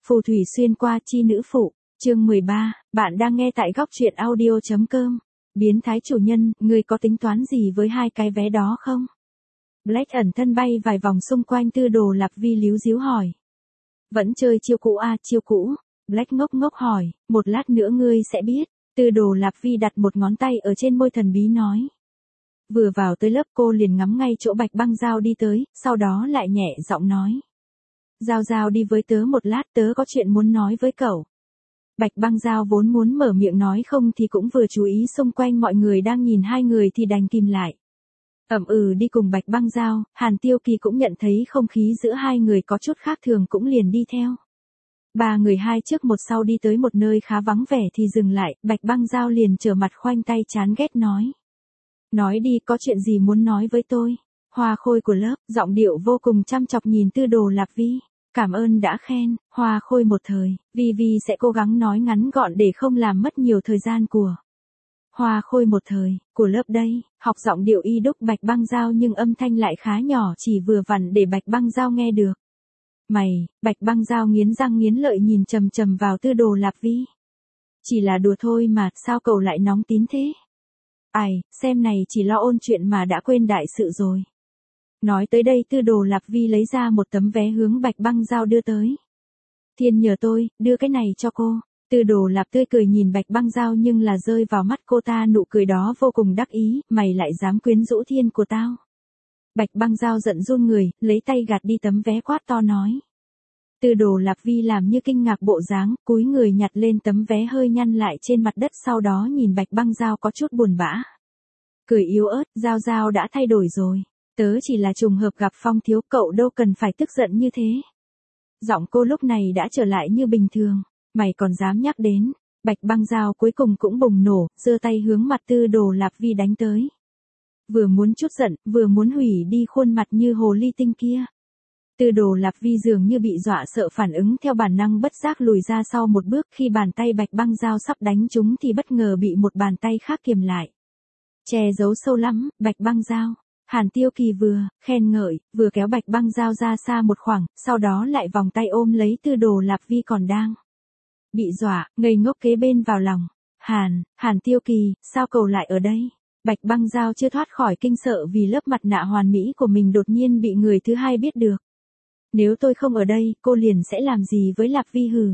Phù thủy xuyên qua chi nữ phụ, chương 13, bạn đang nghe tại góc truyện audio.com. Biến thái chủ nhân, ngươi có tính toán gì với hai cái vé đó không? Black ẩn thân bay vài vòng xung quanh Tư Đồ Lạp Vi líu díu hỏi. Vẫn chơi chiêu cũ à, chiêu cũ? Black ngốc ngốc hỏi, một lát nữa ngươi sẽ biết. Tư Đồ Lạp Vi đặt một ngón tay ở trên môi thần bí nói. Vừa vào tới lớp cô liền ngắm ngay chỗ Bạch Băng Dao đi tới, sau đó lại nhẹ giọng nói. Giao Giao đi với tớ một lát, tớ có chuyện muốn nói với cậu. Bạch Băng Dao vốn muốn mở miệng nói không thì cũng vừa chú ý xung quanh mọi người đang nhìn hai người thì đành kìm lại. Đi cùng Bạch Băng Dao, Hàn Tiêu Kỳ cũng nhận thấy không khí giữa hai người có chút khác thường cũng liền đi theo. Ba người hai trước một sau đi tới một nơi khá vắng vẻ thì dừng lại, Bạch Băng Dao liền trở mặt khoanh tay chán ghét nói. Nói đi, có chuyện gì muốn nói với tôi? Hoa Khôi của lớp, giọng điệu vô cùng chăm chọc nhìn Tư Đồ Lạp Vi. Cảm ơn đã khen, Hoa Khôi một thời, Vi sẽ cố gắng nói ngắn gọn để không làm mất nhiều thời gian của. Hoa Khôi một thời, của lớp đây, học giọng điệu y đúc Bạch Băng Dao nhưng âm thanh lại khá nhỏ chỉ vừa vặn để Bạch Băng Dao nghe được. Mày, Bạch Băng Dao nghiến răng nghiến lợi nhìn chằm chằm vào Tư Đồ Lạp Vi. Chỉ là đùa thôi mà, sao cậu lại nóng tín thế? Ai, xem này chỉ lo ôn chuyện mà đã quên đại sự rồi. Nói tới đây Tư Đồ Lạp Vi lấy ra một tấm vé hướng Bạch Băng Dao đưa tới. Thiên nhờ tôi, đưa cái này cho cô. Tư Đồ Lạp tươi cười nhìn Bạch Băng Dao nhưng là rơi vào mắt cô ta nụ cười đó vô cùng đắc ý, mày lại dám quyến rũ Thiên của tao. Bạch Băng Dao giận run người, lấy tay gạt đi tấm vé quát to nói. Tư Đồ Lạp Vi làm như kinh ngạc bộ dáng, cúi người nhặt lên tấm vé hơi nhăn lại trên mặt đất sau đó nhìn Bạch Băng Dao có chút buồn bã. Cười yếu ớt, Dao Dao đã thay đổi rồi. Tớ chỉ là trùng hợp gặp Phong thiếu, cậu đâu cần phải tức giận như thế. Giọng cô lúc này đã trở lại như bình thường. Mày còn dám nhắc đến. Bạch Băng Dao cuối cùng cũng bùng nổ, giơ tay hướng mặt Tư Đồ Lạp Vi đánh tới. Vừa muốn chút giận, vừa muốn hủy đi khuôn mặt như hồ ly tinh kia. Tư Đồ Lạp Vi dường như bị dọa sợ phản ứng theo bản năng bất giác lùi ra sau một bước, khi bàn tay Bạch Băng Dao sắp đánh trúng thì bất ngờ bị một bàn tay khác kiềm lại. Che giấu sâu lắm, Bạch Băng Dao. Hàn Tiêu Kỳ vừa khen ngợi, vừa kéo Bạch Băng Dao ra xa một khoảng, sau đó lại vòng tay ôm lấy Tư Đồ Lạp Vi còn đang bị dọa, ngây ngốc kế bên vào lòng. Hàn Tiêu Kỳ, sao cậu lại ở đây? Bạch Băng Dao chưa thoát khỏi kinh sợ vì lớp mặt nạ hoàn mỹ của mình đột nhiên bị người thứ hai biết được. Nếu tôi không ở đây, cô liền sẽ làm gì với Lạp Vi hừ?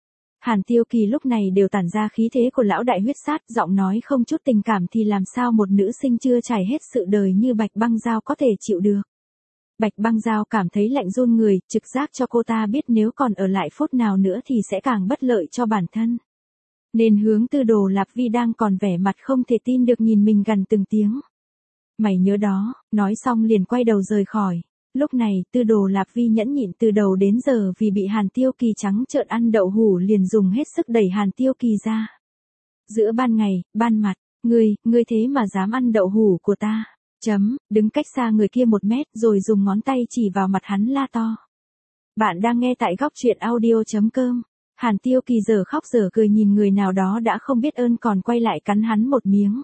Hàn Tiêu Kỳ lúc này đều tản ra khí thế của lão đại huyết sát, giọng nói không chút tình cảm thì làm sao một nữ sinh chưa trải hết sự đời như Bạch Băng Dao có thể chịu được. Bạch Băng Dao cảm thấy lạnh run người, trực giác cho cô ta biết nếu còn ở lại phút nào nữa thì sẽ càng bất lợi cho bản thân. Nên hướng Tư Đồ Lạp Vi đang còn vẻ mặt không thể tin được nhìn mình gần từng tiếng. Mày nhớ đó, nói xong liền quay đầu rời khỏi. Lúc này, Tư Đồ Lạp Vi nhẫn nhịn từ đầu đến giờ vì bị Hàn Tiêu Kỳ trắng trợn ăn đậu hủ liền dùng hết sức đẩy Hàn Tiêu Kỳ ra. Giữa ban ngày, ban mặt, ngươi thế mà dám ăn đậu hủ của ta. Đứng cách xa người kia 1 mét rồi dùng ngón tay chỉ vào mặt hắn la to. Bạn đang nghe tại góc truyện audio.com. Hàn Tiêu Kỳ giờ khóc giờ cười nhìn người nào đó đã không biết ơn còn quay lại cắn hắn một miếng.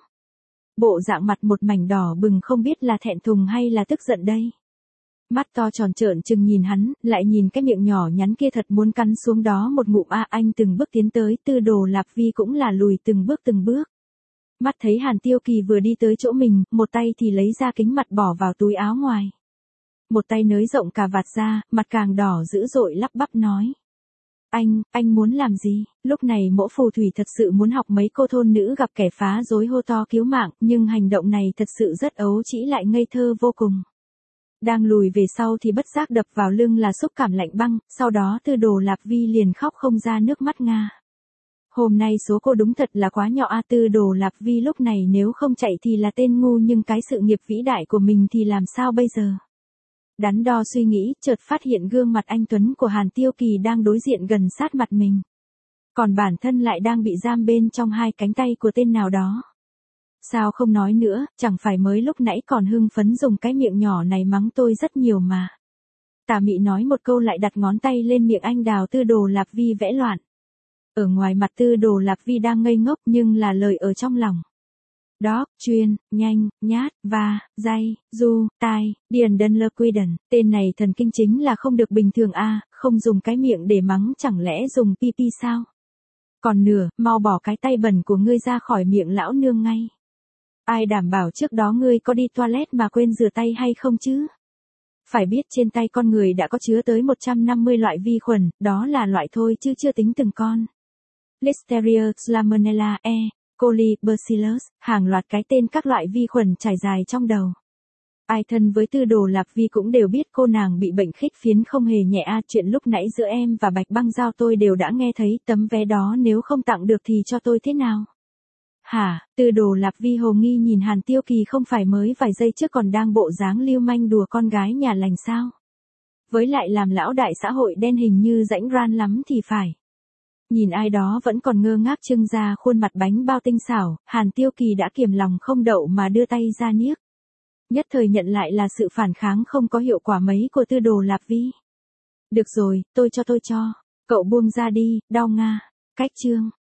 Bộ dạng mặt một mảnh đỏ bừng không biết là thẹn thùng hay là tức giận đây. Mắt to tròn trợn trừng nhìn hắn, lại nhìn cái miệng nhỏ nhắn kia thật muốn cắn xuống đó một ngụm anh từng bước tiến tới, Tư Đồ Lạp Vi cũng là lùi từng bước. Mắt thấy Hàn Tiêu Kỳ vừa đi tới chỗ mình, một tay thì lấy ra kính mặt bỏ vào túi áo ngoài. Một tay nới rộng cà vạt ra, mặt càng đỏ dữ dội lắp bắp nói. Anh muốn làm gì? Lúc này Mỗ phù thủy thật sự muốn học mấy cô thôn nữ gặp kẻ phá rối hô to cứu mạng, nhưng hành động này thật sự rất ấu trĩ lại ngây thơ vô cùng. Đang lùi về sau thì bất giác đập vào lưng là xúc cảm lạnh băng, sau đó Tư Đồ Lạp Vi liền khóc không ra nước mắt nga. Hôm nay số cô đúng thật là quá nhỏ Tư Đồ Lạp Vi lúc này nếu không chạy thì là tên ngu nhưng cái sự nghiệp vĩ đại của mình thì làm sao bây giờ? Đắn đo suy nghĩ, chợt phát hiện gương mặt anh Tuấn của Hàn Tiêu Kỳ đang đối diện gần sát mặt mình. Còn bản thân lại đang bị giam bên trong hai cánh tay của tên nào đó. Sao không nói nữa, chẳng phải mới lúc nãy còn hưng phấn dùng cái miệng nhỏ này mắng tôi rất nhiều mà. Tà mị nói một câu lại đặt ngón tay lên miệng anh đào. Tư Đồ Lạp Vi vẽ loạn. Ở ngoài mặt Tư Đồ Lạp Vi đang ngây ngốc nhưng là lời ở trong lòng. Dog, chuyên, nhanh, nhát, va, day, du, tai, điền đơn lơ quy đần. Tên này thần kinh chính là không được bình thường a, không dùng cái miệng để mắng chẳng lẽ dùng pi sao? Còn nửa, mau bỏ cái tay bẩn của ngươi ra khỏi miệng lão nương ngay. Ai đảm bảo trước đó ngươi có đi toilet mà quên rửa tay hay không chứ? Phải biết trên tay con người đã có chứa tới 150 loại vi khuẩn, đó là loại thôi chứ chưa tính từng con. Listeria, Salmonella, E. coli, Bacillus, hàng loạt cái tên các loại vi khuẩn trải dài trong đầu. Ai thân với Tư Đồ Lạp Vi cũng đều biết cô nàng bị bệnh khích phiến không hề nhẹ a, chuyện lúc nãy giữa em và Bạch Băng Giao tôi đều đã nghe thấy, tấm vé đó nếu không tặng được thì cho tôi thế nào? Hả? Tư Đồ Lạp Vi hồ nghi nhìn Hàn Tiêu Kỳ, không phải mới vài giây trước còn đang bộ dáng lưu manh đùa con gái nhà lành sao? Với lại làm lão đại xã hội đen hình như rãnh ran lắm thì phải. Nhìn ai đó vẫn còn ngơ ngác trưng ra khuôn mặt bánh bao tinh xảo, Hàn Tiêu Kỳ đã kiềm lòng không đậu mà đưa tay ra niếc. Nhất thời nhận lại là sự phản kháng không có hiệu quả mấy của Tư Đồ Lạp Vi. Được rồi, tôi cho. Cậu buông ra đi, đau nga. Cách chương.